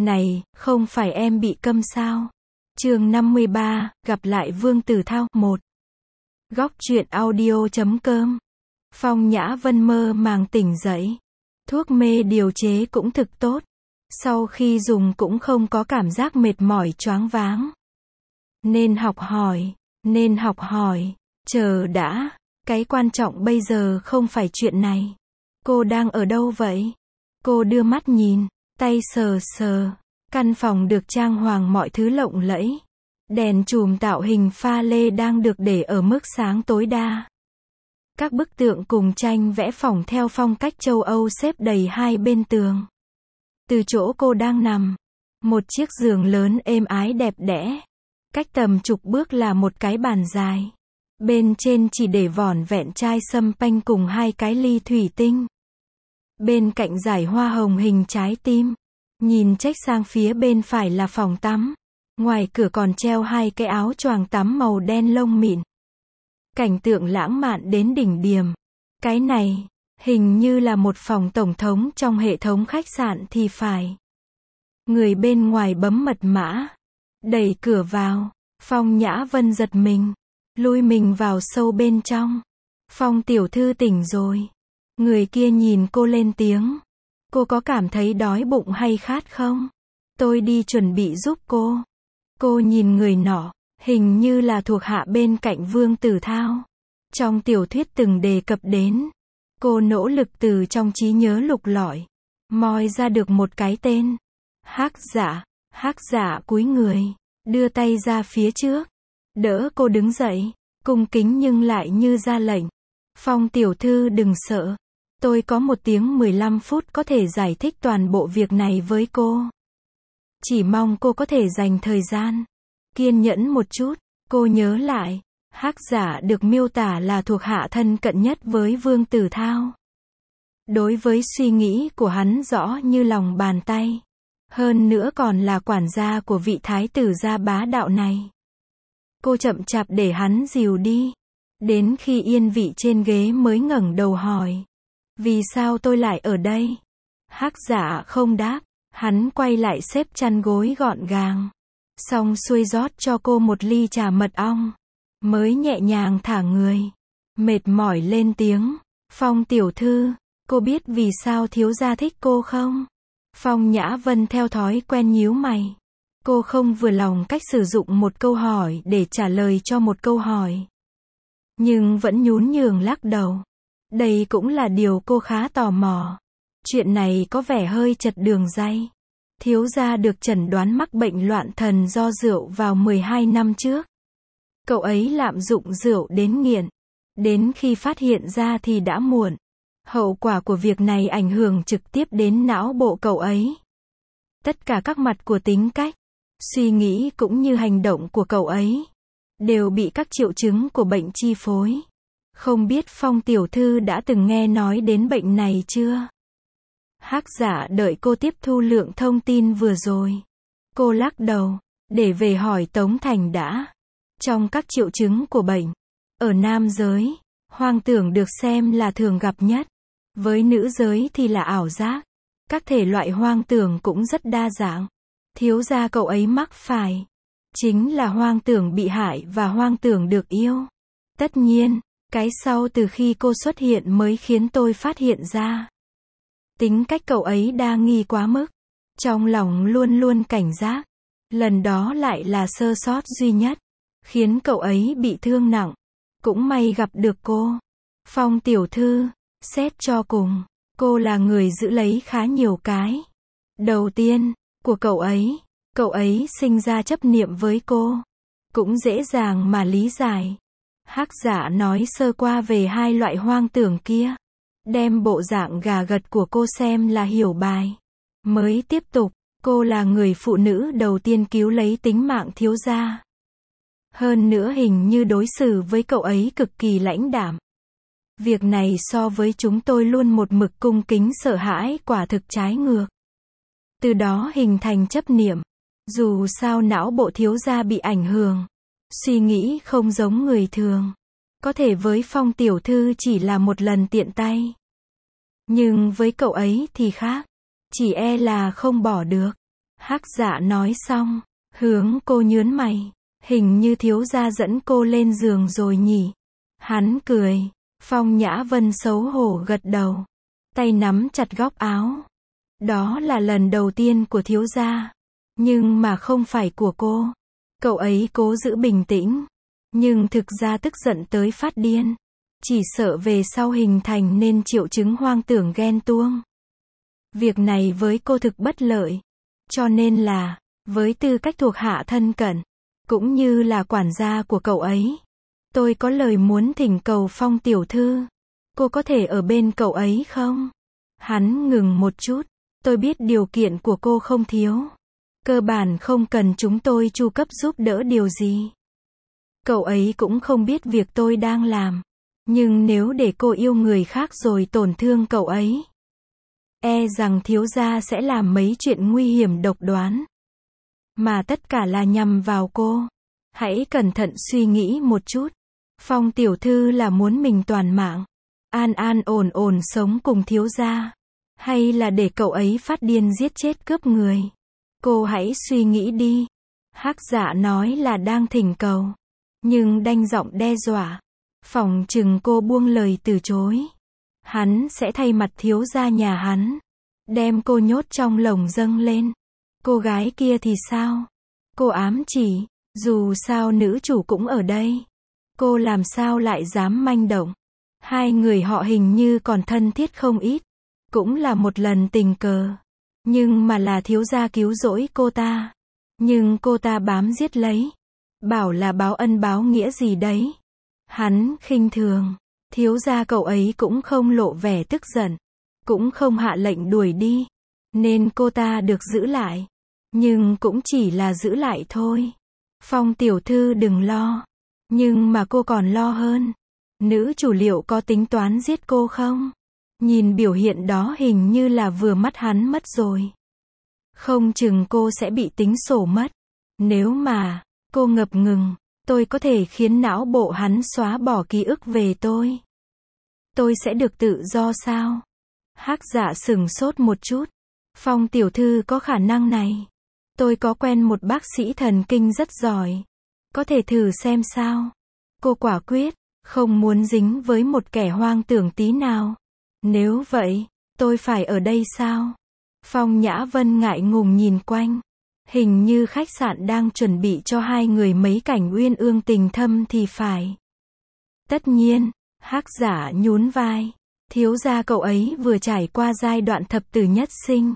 Này, không phải em bị câm sao? Chương 53, gặp lại Vương Tử Thao, 1. Góc truyện audio.com. Phong Nhã Vân mơ màng tỉnh dậy. Thuốc mê điều chế cũng thực tốt. Sau khi dùng cũng không có cảm giác mệt mỏi choáng váng. Nên học hỏi. Chờ đã. Cái quan trọng bây giờ không phải chuyện này. Cô đang ở đâu vậy? Cô đưa mắt nhìn, tay sờ sờ. Căn phòng được trang hoàng mọi thứ lộng lẫy. Đèn chùm tạo hình pha lê đang được để ở mức sáng tối đa. Các bức tượng cùng tranh vẽ phỏng theo phong cách châu Âu xếp đầy hai bên tường. Từ chỗ cô đang nằm, một chiếc giường lớn êm ái đẹp đẽ. Cách tầm chục bước là một cái bàn dài. Bên trên chỉ để vỏn vẹn chai sâm panh cùng hai cái ly thủy tinh. Bên cạnh dải hoa hồng hình trái tim. Nhìn chếch sang phía bên phải là phòng tắm. Ngoài cửa còn treo hai cái áo choàng tắm màu đen lông mịn. Cảnh tượng lãng mạn đến đỉnh điểm. Cái này, hình như là một phòng tổng thống trong hệ thống khách sạn thì phải. Người bên ngoài bấm mật mã. Đẩy cửa vào. Phong Nhã Vân giật mình. Lui mình vào sâu bên trong. Phong tiểu thư tỉnh rồi. Người kia nhìn cô lên tiếng. Cô có cảm thấy đói bụng hay khát không? Tôi đi chuẩn bị giúp cô. Cô nhìn người nọ, hình như là thuộc hạ bên cạnh Vương Tử Thao. Trong tiểu thuyết từng đề cập đến. Cô nỗ lực từ trong trí nhớ lục lọi. Moi ra được một cái tên. Hắc Dạ cúi người. Đưa tay ra phía trước. Đỡ cô đứng dậy. Cung kính nhưng lại như ra lệnh. Phong tiểu thư đừng sợ. Tôi có 1 tiếng 15 phút có thể giải thích toàn bộ việc này với cô. Chỉ mong cô có thể dành thời gian. Kiên nhẫn một chút. Cô nhớ lại. Hắc Giả được miêu tả là thuộc hạ thân cận nhất với Vương Tử Thao. Đối với suy nghĩ của hắn rõ như lòng bàn tay. Hơn nữa còn là quản gia của vị thái tử gia bá đạo này. Cô chậm chạp để hắn dìu đi. Đến khi yên vị trên ghế mới ngẩng đầu hỏi. Vì sao tôi lại ở đây? Hắc Giả không đáp. Hắn quay lại xếp chăn gối gọn gàng. Xong xuôi rót cho cô một ly trà mật ong. Mới nhẹ nhàng thả người. Mệt mỏi lên tiếng. Phong tiểu thư, cô biết vì sao thiếu gia thích cô không? Phong Nhã Vân theo thói quen nhíu mày. Cô không vừa lòng cách sử dụng một câu hỏi để trả lời cho một câu hỏi. Nhưng vẫn nhún nhường lắc đầu. Đây cũng là điều cô khá tò mò. Chuyện này có vẻ hơi chật đường ray. Thiếu gia được chẩn đoán mắc bệnh loạn thần do rượu vào 12 năm trước. Cậu ấy lạm dụng rượu đến nghiện. Đến khi phát hiện ra thì đã muộn. Hậu quả của việc này ảnh hưởng trực tiếp đến não bộ cậu ấy. Tất cả các mặt của tính cách, suy nghĩ cũng như hành động của cậu ấy đều bị các triệu chứng của bệnh chi phối. Không biết Phong tiểu thư đã từng nghe nói đến bệnh này chưa? Hắc Giả đợi cô tiếp thu lượng thông tin vừa rồi. Cô lắc đầu, để về hỏi Tống Thành đã. Trong các triệu chứng của bệnh, ở nam giới, hoang tưởng được xem là thường gặp nhất. Với nữ giới thì là ảo giác. Các thể loại hoang tưởng cũng rất đa dạng. Thiếu gia cậu ấy mắc phải chính là hoang tưởng bị hại và hoang tưởng được yêu. Tất nhiên, cái sau từ khi cô xuất hiện mới khiến tôi phát hiện ra. Tính cách cậu ấy đa nghi quá mức. Trong lòng luôn luôn cảnh giác. Lần đó lại là sơ sót duy nhất. Khiến cậu ấy bị thương nặng. Cũng may gặp được cô. Phong tiểu thư, xét cho cùng. Cô là người giữ lấy khá nhiều cái. Đầu tiên, của cậu ấy sinh ra chấp niệm với cô. Cũng dễ dàng mà lý giải. Hắc Giả nói sơ qua về hai loại hoang tưởng kia. Đem bộ dạng gà gật của cô xem là hiểu bài. Mới tiếp tục, cô là người phụ nữ đầu tiên cứu lấy tính mạng thiếu gia. Hơn nữa hình như đối xử với cậu ấy cực kỳ lãnh đạm. Việc này so với chúng tôi luôn một mực cung kính sợ hãi quả thực trái ngược. Từ đó hình thành chấp niệm. Dù sao não bộ thiếu gia bị ảnh hưởng. Suy nghĩ không giống người thường. Có thể với Phong tiểu thư chỉ là một lần tiện tay. Nhưng với cậu ấy thì khác. Chỉ e là không bỏ được. Hắc Dạ nói xong, hướng cô nhớn mày. Hình như thiếu gia dẫn cô lên giường rồi nhỉ. Hắn cười. Phong Nhã Vân xấu hổ gật đầu. Tay nắm chặt góc áo. Đó là lần đầu tiên của thiếu gia. Nhưng mà không phải của cô. Cậu ấy cố giữ bình tĩnh. Nhưng thực ra tức giận tới phát điên. Chỉ sợ về sau hình thành nên triệu chứng hoang tưởng ghen tuông. Việc này với cô thực bất lợi. Cho nên là, với tư cách thuộc hạ thân cận, cũng như là quản gia của cậu ấy, tôi có lời muốn thỉnh cầu Phong tiểu thư. Cô có thể ở bên cậu ấy không? Hắn ngừng một chút. Tôi biết điều kiện của cô không thiếu. Cơ bản không cần chúng tôi chu cấp giúp đỡ điều gì. Cậu ấy cũng không biết việc tôi đang làm. Nhưng nếu để cô yêu người khác rồi tổn thương cậu ấy, e rằng thiếu gia sẽ làm mấy chuyện nguy hiểm độc đoán. Mà tất cả là nhằm vào cô. Hãy cẩn thận suy nghĩ một chút. Phong tiểu thư là muốn mình toàn mạng, an an ổn ổn sống cùng thiếu gia, hay là để cậu ấy phát điên giết chết cướp người? Cô hãy suy nghĩ đi. Hắc Dạ nói là đang thỉnh cầu, nhưng đanh giọng đe dọa. Phỏng chừng cô buông lời từ chối, hắn sẽ thay mặt thiếu gia nhà hắn, đem cô nhốt trong lồng dâng lên. Cô gái kia thì sao? Cô ám chỉ, dù sao nữ chủ cũng ở đây. Cô làm sao lại dám manh động? Hai người họ hình như còn thân thiết không ít. Cũng là một lần tình cờ. Nhưng mà là thiếu gia cứu rỗi cô ta. Nhưng cô ta bám giết lấy. Bảo là báo ân báo nghĩa gì đấy. Hắn khinh thường. Thiếu gia cậu ấy cũng không lộ vẻ tức giận. Cũng không hạ lệnh đuổi đi. Nên cô ta được giữ lại. Nhưng cũng chỉ là giữ lại thôi. Phong tiểu thư đừng lo. Nhưng mà cô còn lo hơn. Nữ chủ liệu có tính toán giết cô không? Nhìn biểu hiện đó hình như là vừa mắt hắn mất rồi. Không chừng cô sẽ bị tính sổ mất. Nếu mà, cô ngập ngừng, tôi có thể khiến não bộ hắn xóa bỏ ký ức về tôi. Tôi sẽ được tự do sao? Hắc Dạ sửng sốt một chút. Phong tiểu thư có khả năng này. Tôi có quen một bác sĩ thần kinh rất giỏi. Có thể thử xem sao. Cô quả quyết, không muốn dính với một kẻ hoang tưởng tí nào. Nếu vậy, tôi phải ở đây sao? Phong Nhã Vân ngại ngùng nhìn quanh. Hình như khách sạn đang chuẩn bị cho hai người mấy cảnh uyên ương tình thâm thì phải. Tất nhiên, Hắc Dạ nhún vai. Thiếu gia cậu ấy vừa trải qua giai đoạn thập tử nhất sinh.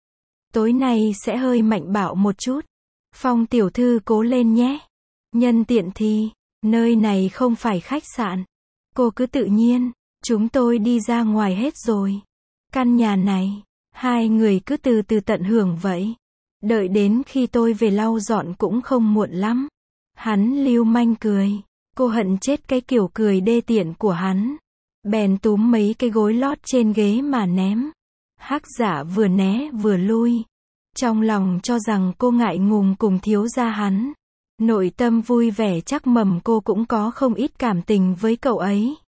Tối nay sẽ hơi mạnh bạo một chút. Phong tiểu thư cố lên nhé. Nhân tiện thì, nơi này không phải khách sạn. Cô cứ tự nhiên, chúng tôi đi ra ngoài hết rồi. Căn nhà này, hai người cứ từ từ tận hưởng vậy. Đợi đến khi tôi về lau dọn cũng không muộn lắm. Hắn lưu manh cười. Cô hận chết cái kiểu cười đê tiện của hắn. Bèn túm mấy cái gối lót trên ghế mà ném. Hắc Dạ vừa né vừa lui. Trong lòng cho rằng cô ngại ngùng cùng thiếu gia hắn. Nội tâm vui vẻ chắc mầm cô cũng có không ít cảm tình với cậu ấy.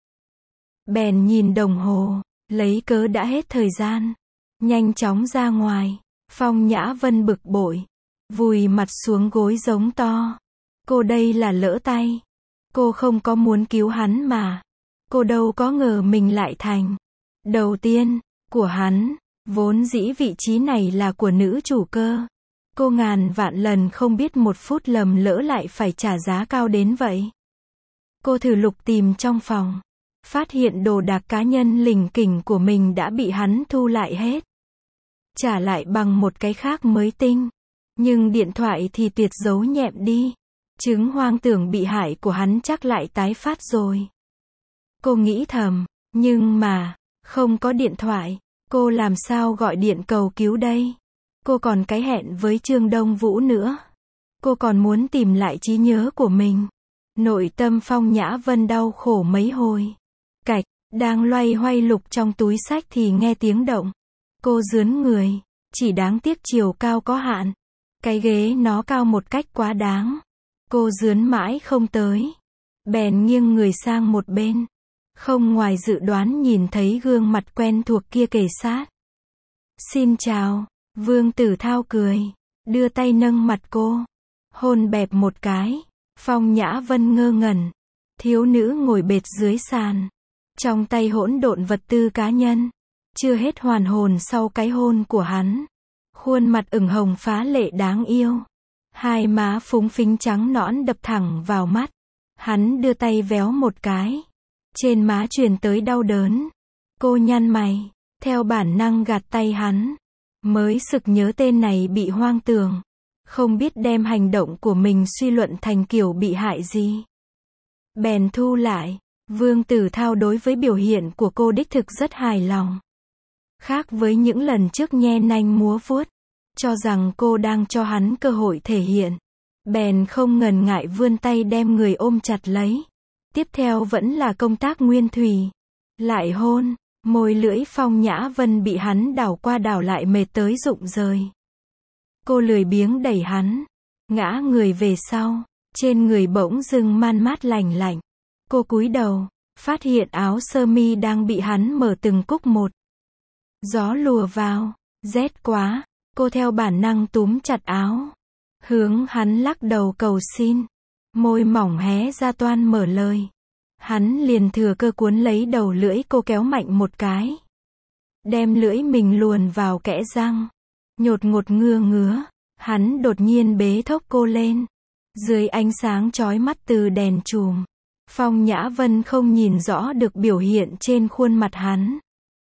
Bèn nhìn đồng hồ, lấy cớ đã hết thời gian. Nhanh chóng ra ngoài. Phong Nhã Vân bực bội. Vùi mặt xuống gối giống to. Cô đây là lỡ tay. Cô không có muốn cứu hắn mà. Cô đâu có ngờ mình lại thành đầu tiên của hắn. Vốn dĩ vị trí này là của nữ chủ cơ. Cô ngàn vạn lần không biết một phút lầm lỡ lại phải trả giá cao đến vậy. Cô thử lục tìm trong phòng. Phát hiện đồ đạc cá nhân lỉnh kỉnh của mình đã bị hắn thu lại hết. Trả lại bằng một cái khác mới tinh. Nhưng điện thoại thì tuyệt giấu nhẹm đi. Chứng hoang tưởng bị hại của hắn chắc lại tái phát rồi. Cô nghĩ thầm, nhưng mà, không có điện thoại. Cô làm sao gọi điện cầu cứu đây? Cô còn cái hẹn với Trương Đông Vũ nữa. Cô còn muốn tìm lại trí nhớ của mình. Nội tâm Phong Nhã Vân đau khổ mấy hồi. Cạch, đang loay hoay lục trong túi sách thì nghe tiếng động. Cô rướn người, chỉ đáng tiếc chiều cao có hạn. Cái ghế nó cao một cách quá đáng. Cô rướn mãi không tới. Bèn nghiêng người sang một bên. Không ngoài dự đoán nhìn thấy gương mặt quen thuộc kia kề sát. Xin chào, Vương Tử Thao cười. đưa tay nâng mặt cô, hôn bẹp một cái. Phong Nhã Vân ngơ ngẩn. Thiếu nữ ngồi bệt dưới sàn, trong tay hỗn độn vật tư cá nhân, chưa hết hoàn hồn sau cái hôn của hắn. Khuôn mặt ửng hồng phá lệ đáng yêu, hai má phúng phính trắng nõn đập thẳng vào mắt. Hắn đưa tay véo một cái, trên má truyền tới đau đớn. Cô nhăn mày, theo bản năng gạt tay hắn, mới sực nhớ tên này bị hoang tưởng, không biết đem hành động của mình suy luận thành kiểu bị hại gì. Bèn thu lại. Vương Tử Thao đối với biểu hiện của cô đích thực rất hài lòng. Khác với những lần trước nhe nanh múa vuốt, cho rằng cô đang cho hắn cơ hội thể hiện. Bèn không ngần ngại vươn tay đem người ôm chặt lấy. Tiếp theo vẫn là công tác nguyên thủy. Lại hôn, môi lưỡi Phong Nhã Vân bị hắn đảo qua đảo lại mệt tới rụng rời. Cô lười biếng đẩy hắn, ngã người về sau, trên người bỗng dưng man mát lành lạnh. Cô cúi đầu, phát hiện áo sơ mi đang bị hắn mở từng cúc một. Gió lùa vào, rét quá, cô theo bản năng túm chặt áo, hướng hắn lắc đầu cầu xin. Môi mỏng hé ra toan mở lời. Hắn liền thừa cơ cuốn lấy đầu lưỡi cô kéo mạnh một cái. Đem lưỡi mình luồn vào kẽ răng. Nhột ngột ngứa ngứa, hắn đột nhiên bế thốc cô lên. Dưới ánh sáng chói mắt từ đèn chùm, Phong Nhã Vân không nhìn rõ được biểu hiện trên khuôn mặt hắn.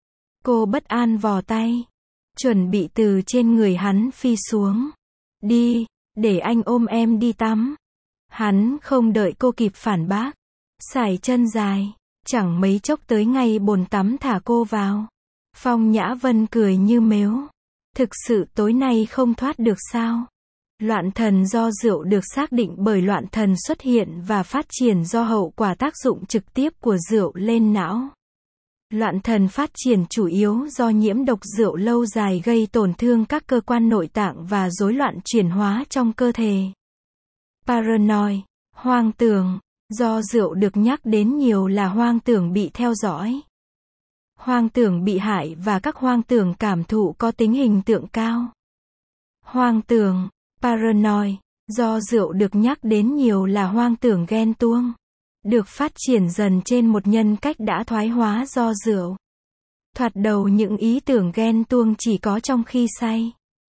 Cô bất an vò tay, chuẩn bị từ trên người hắn phi xuống. Đi, để anh ôm em đi tắm. Hắn không đợi cô kịp phản bác, sải chân dài, chẳng mấy chốc tới ngay bồn tắm thả cô vào. Phong Nhã Vân cười như mếu. Thực sự tối nay không thoát được sao? Loạn thần do rượu được xác định bởi loạn thần xuất hiện và phát triển do hậu quả tác dụng trực tiếp của rượu lên não. Loạn thần phát triển chủ yếu do nhiễm độc rượu lâu dài gây tổn thương các cơ quan nội tạng và rối loạn chuyển hóa trong cơ thể. Paranoid, hoang tưởng, do rượu được nhắc đến nhiều là hoang tưởng bị theo dõi. Hoang tưởng bị hại và các hoang tưởng cảm thụ có tính hình tượng cao. Hoang tưởng, paranoid, do rượu được nhắc đến nhiều là hoang tưởng ghen tuông, được phát triển dần trên một nhân cách đã thoái hóa do rượu. Thoạt đầu những ý tưởng ghen tuông chỉ có trong khi say.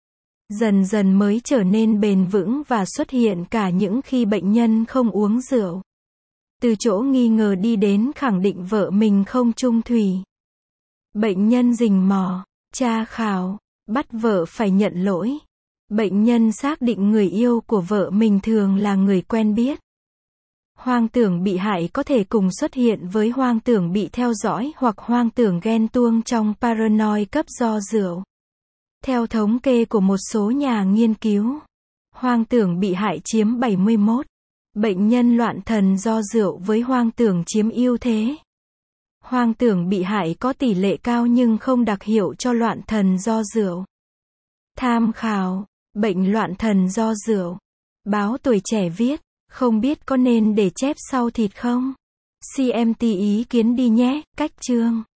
Dần dần mới trở nên bền vững và xuất hiện cả những khi bệnh nhân không uống rượu. Từ chỗ nghi ngờ đi đến khẳng định vợ mình không chung thủy. Bệnh nhân rình mò, tra khảo, bắt vợ phải nhận lỗi. Bệnh nhân xác định người yêu của vợ mình thường là người quen biết. Hoang tưởng bị hại có thể cùng xuất hiện với hoang tưởng bị theo dõi hoặc hoang tưởng ghen tuông trong paranoid cấp do rượu. Theo thống kê của một số nhà nghiên cứu, hoang tưởng bị hại chiếm 71. Bệnh nhân loạn thần do rượu với hoang tưởng chiếm ưu thế. Hoang tưởng bị hại có tỷ lệ cao nhưng không đặc hiệu cho loạn thần do rượu. Tham khảo, bệnh loạn thần do rượu. Báo Tuổi Trẻ viết, không biết có nên để chép sau thịt không? CMT ý kiến đi nhé, cách chương.